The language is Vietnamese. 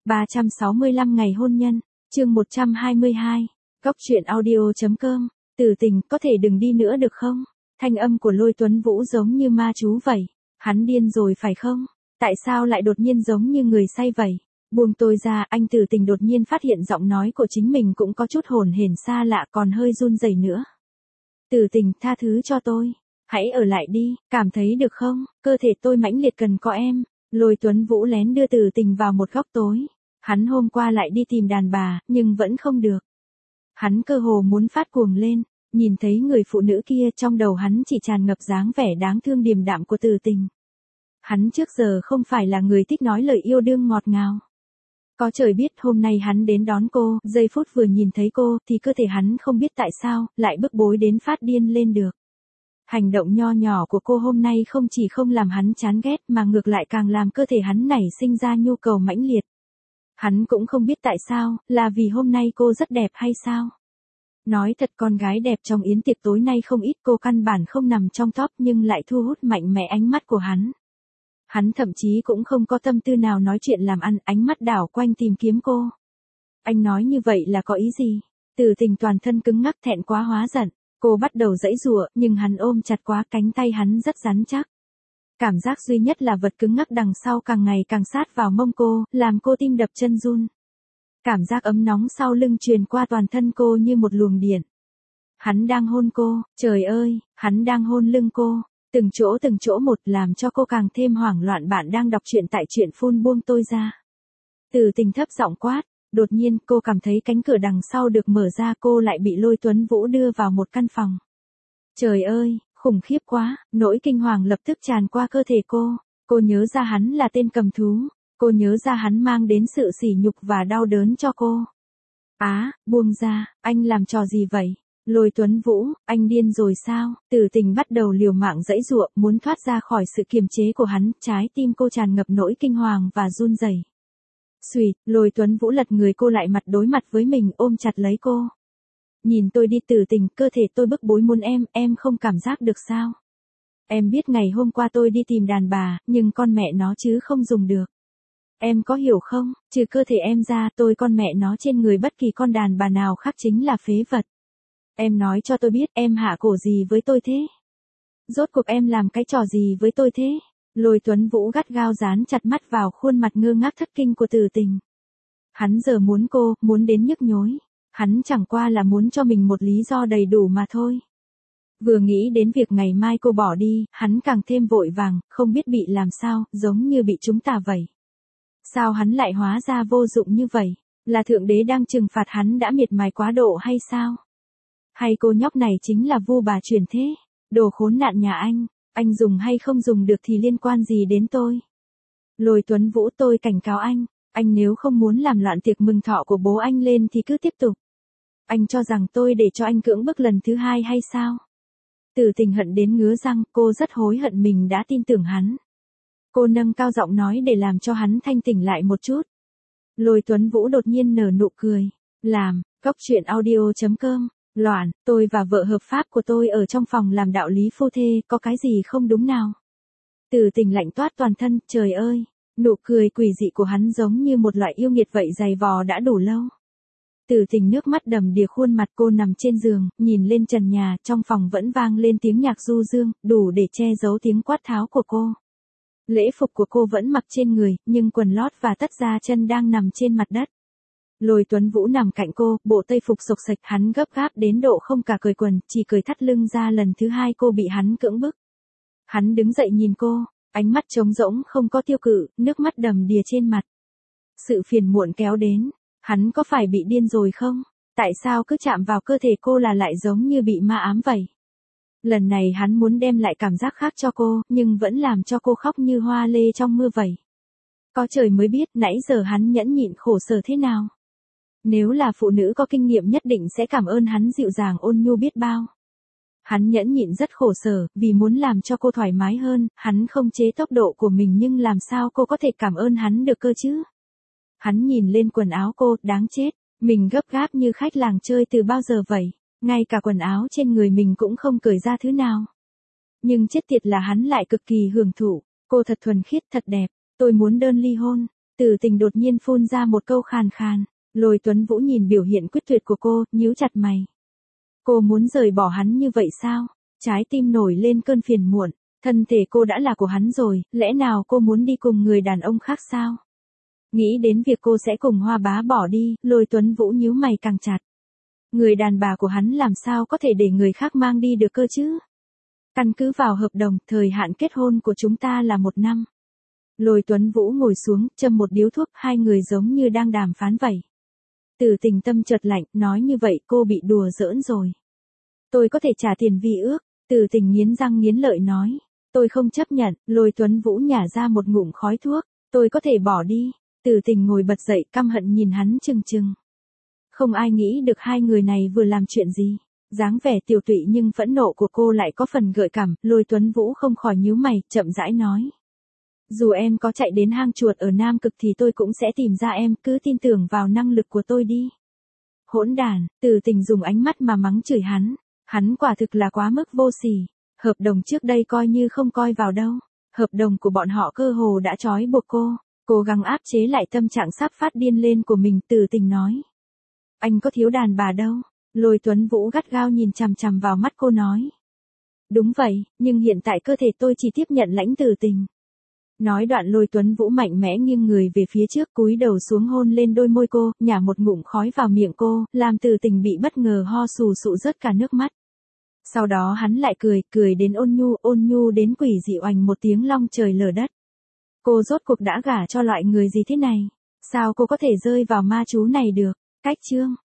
365 ngày hôn nhân, chương 122, Góc truyện audio.com, Tử Tình, có thể đừng đi nữa được không? Thanh âm của Lôi Tuấn Vũ giống như ma chú vậy. Hắn điên rồi phải không? Tại sao lại đột nhiên giống như người say vậy? Buông tôi ra, anh Tử Tình đột nhiên phát hiện giọng nói của chính mình cũng có chút hồn hển xa lạ còn hơi run rẩy nữa. Tử Tình, tha thứ cho tôi. Hãy ở lại đi, cảm thấy được không? Cơ thể tôi mãnh liệt cần có em. Lôi Tuấn Vũ lén đưa Tử Tình vào một góc tối. Hắn hôm qua lại đi tìm đàn bà, nhưng vẫn không được. Hắn cơ hồ muốn phát cuồng lên, nhìn thấy người phụ nữ kia trong đầu hắn chỉ tràn ngập dáng vẻ đáng thương điềm đạm của Tử Tình. Hắn trước giờ không phải là người thích nói lời yêu đương ngọt ngào. Có trời biết hôm nay hắn đến đón cô, giây phút vừa nhìn thấy cô thì cơ thể hắn không biết tại sao, lại bức bối đến phát điên lên được. Hành động nho nhỏ của cô hôm nay không chỉ không làm hắn chán ghét mà ngược lại càng làm cơ thể hắn nảy sinh ra nhu cầu mãnh liệt. Hắn cũng không biết tại sao, là vì hôm nay cô rất đẹp hay sao? Nói thật con gái đẹp trong yến tiệc tối nay không ít, cô căn bản không nằm trong top nhưng lại thu hút mạnh mẽ ánh mắt của hắn. Hắn thậm chí cũng không có tâm tư nào nói chuyện làm ăn, ánh mắt đảo quanh tìm kiếm cô. Anh nói như vậy là có ý gì? Tử Tình toàn thân cứng ngắc thẹn quá hóa giận. Cô bắt đầu giãy giụa, nhưng hắn ôm chặt quá, cánh tay hắn rất rắn chắc. Cảm giác duy nhất là vật cứng ngắc đằng sau càng ngày càng sát vào mông cô, làm cô tim đập chân run. Cảm giác ấm nóng sau lưng truyền qua toàn thân cô như một luồng điện. Hắn đang hôn cô, trời ơi, hắn đang hôn lưng cô, từng chỗ một làm cho cô càng thêm hoảng loạn. Bạn đang đọc truyện tại truyện phun buông tôi ra. Tử Tình thấp giọng quát. Đột nhiên cô cảm thấy cánh cửa đằng sau được mở ra, cô lại bị Lôi Tuấn Vũ đưa vào một căn phòng. Trời ơi, khủng khiếp quá, nỗi kinh hoàng lập tức tràn qua cơ thể cô. Cô nhớ ra hắn là tên cầm thú. Cô nhớ ra hắn mang đến sự sỉ nhục và đau đớn cho cô. Buông ra, anh làm trò gì vậy? Lôi Tuấn Vũ, anh điên rồi sao? Tử Tình bắt đầu liều mạng giãy giụa, muốn thoát ra khỏi sự kiềm chế của hắn, trái tim cô tràn ngập nỗi kinh hoàng và run rẩy. Xuỵt, Lôi Tuấn Vũ lật người cô lại, mặt đối mặt với mình, ôm chặt lấy cô. Nhìn tôi đi Tử Tình, cơ thể tôi bức bối muốn em không cảm giác được sao? Em biết ngày hôm qua tôi đi tìm đàn bà, nhưng con mẹ nó chứ không dùng được. Em có hiểu không, trừ cơ thể em ra, tôi con mẹ nó trên người bất kỳ con đàn bà nào khác chính là phế vật. Em nói cho tôi biết em hạ cổ gì với tôi thế? Rốt cuộc em làm cái trò gì với tôi thế? Lôi Tuấn Vũ gắt gao dán chặt mắt vào khuôn mặt ngơ ngác thất kinh của Tử Tình. Hắn giờ muốn cô, muốn đến nhức nhối. Hắn chẳng qua là muốn cho mình một lý do đầy đủ mà thôi. Vừa nghĩ đến việc ngày mai cô bỏ đi, hắn càng thêm vội vàng, không biết bị làm sao, giống như bị chúng ta vậy. Sao hắn lại hóa ra vô dụng như vậy? Là Thượng Đế đang trừng phạt hắn đã miệt mài quá độ hay sao? Hay cô nhóc này chính là vu bà chuyển thế? Đồ khốn nạn nhà anh dùng hay không dùng được thì liên quan gì đến tôi? Lôi Tuấn Vũ, tôi cảnh cáo anh nếu không muốn làm loạn tiệc mừng thọ của bố anh lên thì cứ tiếp tục. Anh cho rằng tôi để cho anh cưỡng bức lần thứ hai hay sao? Tử Tình hận đến ngứa răng, cô rất hối hận mình đã tin tưởng hắn. Cô nâng cao giọng nói để làm cho hắn thanh tỉnh lại một chút. Lôi Tuấn Vũ đột nhiên nở nụ cười. Góc truyện audio.com. Loạn, tôi và vợ hợp pháp của tôi ở trong phòng làm đạo lý phu thê, có cái gì không đúng nào? Tử Tình lạnh toát toàn thân, trời ơi, nụ cười quỷ dị của hắn giống như một loại yêu nghiệt vậy, giày vò đã đủ lâu. Tử Tình nước mắt đầm đìa khuôn mặt, cô nằm trên giường, nhìn lên trần nhà, trong phòng vẫn vang lên tiếng nhạc du dương, đủ để che giấu tiếng quát tháo của cô. Lễ phục của cô vẫn mặc trên người, nhưng quần lót và tất da chân đang nằm trên mặt đất. Lôi Tuấn Vũ nằm cạnh cô, bộ tây phục xộc xệch, hắn gấp gáp đến độ không cả cởi quần, chỉ cởi thắt lưng ra. Lần thứ hai cô bị hắn cưỡng bức. Hắn đứng dậy nhìn cô, ánh mắt trống rỗng không có tiêu cự, nước mắt đầm đìa trên mặt. Sự phiền muộn kéo đến, hắn có phải bị điên rồi không? Tại sao cứ chạm vào cơ thể cô là lại giống như bị ma ám vậy? Lần này hắn muốn đem lại cảm giác khác cho cô, nhưng vẫn làm cho cô khóc như hoa lê trong mưa vậy. Có trời mới biết nãy giờ hắn nhẫn nhịn khổ sở thế nào. Nếu là phụ nữ có kinh nghiệm nhất định sẽ cảm ơn hắn dịu dàng ôn nhu biết bao. Hắn nhẫn nhịn rất khổ sở, vì muốn làm cho cô thoải mái hơn, hắn không chế tốc độ của mình, nhưng làm sao cô có thể cảm ơn hắn được cơ chứ? Hắn nhìn lên quần áo cô, đáng chết, mình gấp gáp như khách làng chơi từ bao giờ vậy, ngay cả quần áo trên người mình cũng không cởi ra thứ nào. Nhưng chết tiệt là hắn lại cực kỳ hưởng thụ, cô thật thuần khiết, thật đẹp, tôi muốn đơn ly hôn. Từ Tình đột nhiên phun ra một câu khàn khàn. Lôi Tuấn Vũ nhìn biểu hiện quyết tuyệt của cô, nhíu chặt mày. Cô muốn rời bỏ hắn như vậy sao? Trái tim nổi lên cơn phiền muộn. Thân thể cô đã là của hắn rồi, lẽ nào cô muốn đi cùng người đàn ông khác sao? Nghĩ đến việc cô sẽ cùng Hoa Bá bỏ đi, Lôi Tuấn Vũ nhíu mày càng chặt. Người đàn bà của hắn làm sao có thể để người khác mang đi được cơ chứ? Căn cứ vào hợp đồng, thời hạn kết hôn của chúng ta là 1 năm. Lôi Tuấn Vũ ngồi xuống, châm một điếu thuốc, hai người giống như đang đàm phán vậy. Từ Tình tâm chợt lạnh, nói như vậy cô bị đùa giỡn rồi. Tôi có thể trả tiền vi ước, Từ Tình nghiến răng nghiến lợi nói. Tôi không chấp nhận, Lôi Tuấn Vũ nhả ra một ngụm khói thuốc, tôi có thể bỏ đi. Từ Tình ngồi bật dậy căm hận nhìn hắn chừng chừng. Không ai nghĩ được hai người này vừa làm chuyện gì. Dáng vẻ tiều tụy nhưng phẫn nộ của cô lại có phần gợi cảm, Lôi Tuấn Vũ không khỏi nhíu mày, chậm rãi nói. Dù em có chạy đến hang chuột ở Nam Cực thì tôi cũng sẽ tìm ra em, cứ tin tưởng vào năng lực của tôi đi. Hỗn đàn, Từ Tình dùng ánh mắt mà mắng chửi hắn. Hắn quả thực là quá mức vô sỉ. Hợp đồng trước đây coi như không coi vào đâu. Hợp đồng của bọn họ cơ hồ đã trói buộc cô. Cố gắng áp chế lại tâm trạng sắp phát điên lên của mình, Từ Tình nói. Anh có thiếu đàn bà đâu. Lôi Tuấn Vũ gắt gao nhìn chằm chằm vào mắt cô nói. Đúng vậy, nhưng hiện tại cơ thể tôi chỉ tiếp nhận lãnh Từ Tình. Nói đoạn Lôi Tuấn Vũ mạnh mẽ nghiêng người về phía trước, cúi đầu xuống hôn lên đôi môi cô, nhả một ngụm khói vào miệng cô, làm Từ Tình bị bất ngờ ho sù sụ rớt cả nước mắt. Sau đó hắn lại cười đến ôn nhu đến quỷ dị oành một tiếng long trời lở đất. Cô rốt cuộc đã gả cho loại người gì thế này? Sao cô có thể rơi vào ma chú này được? Cách chương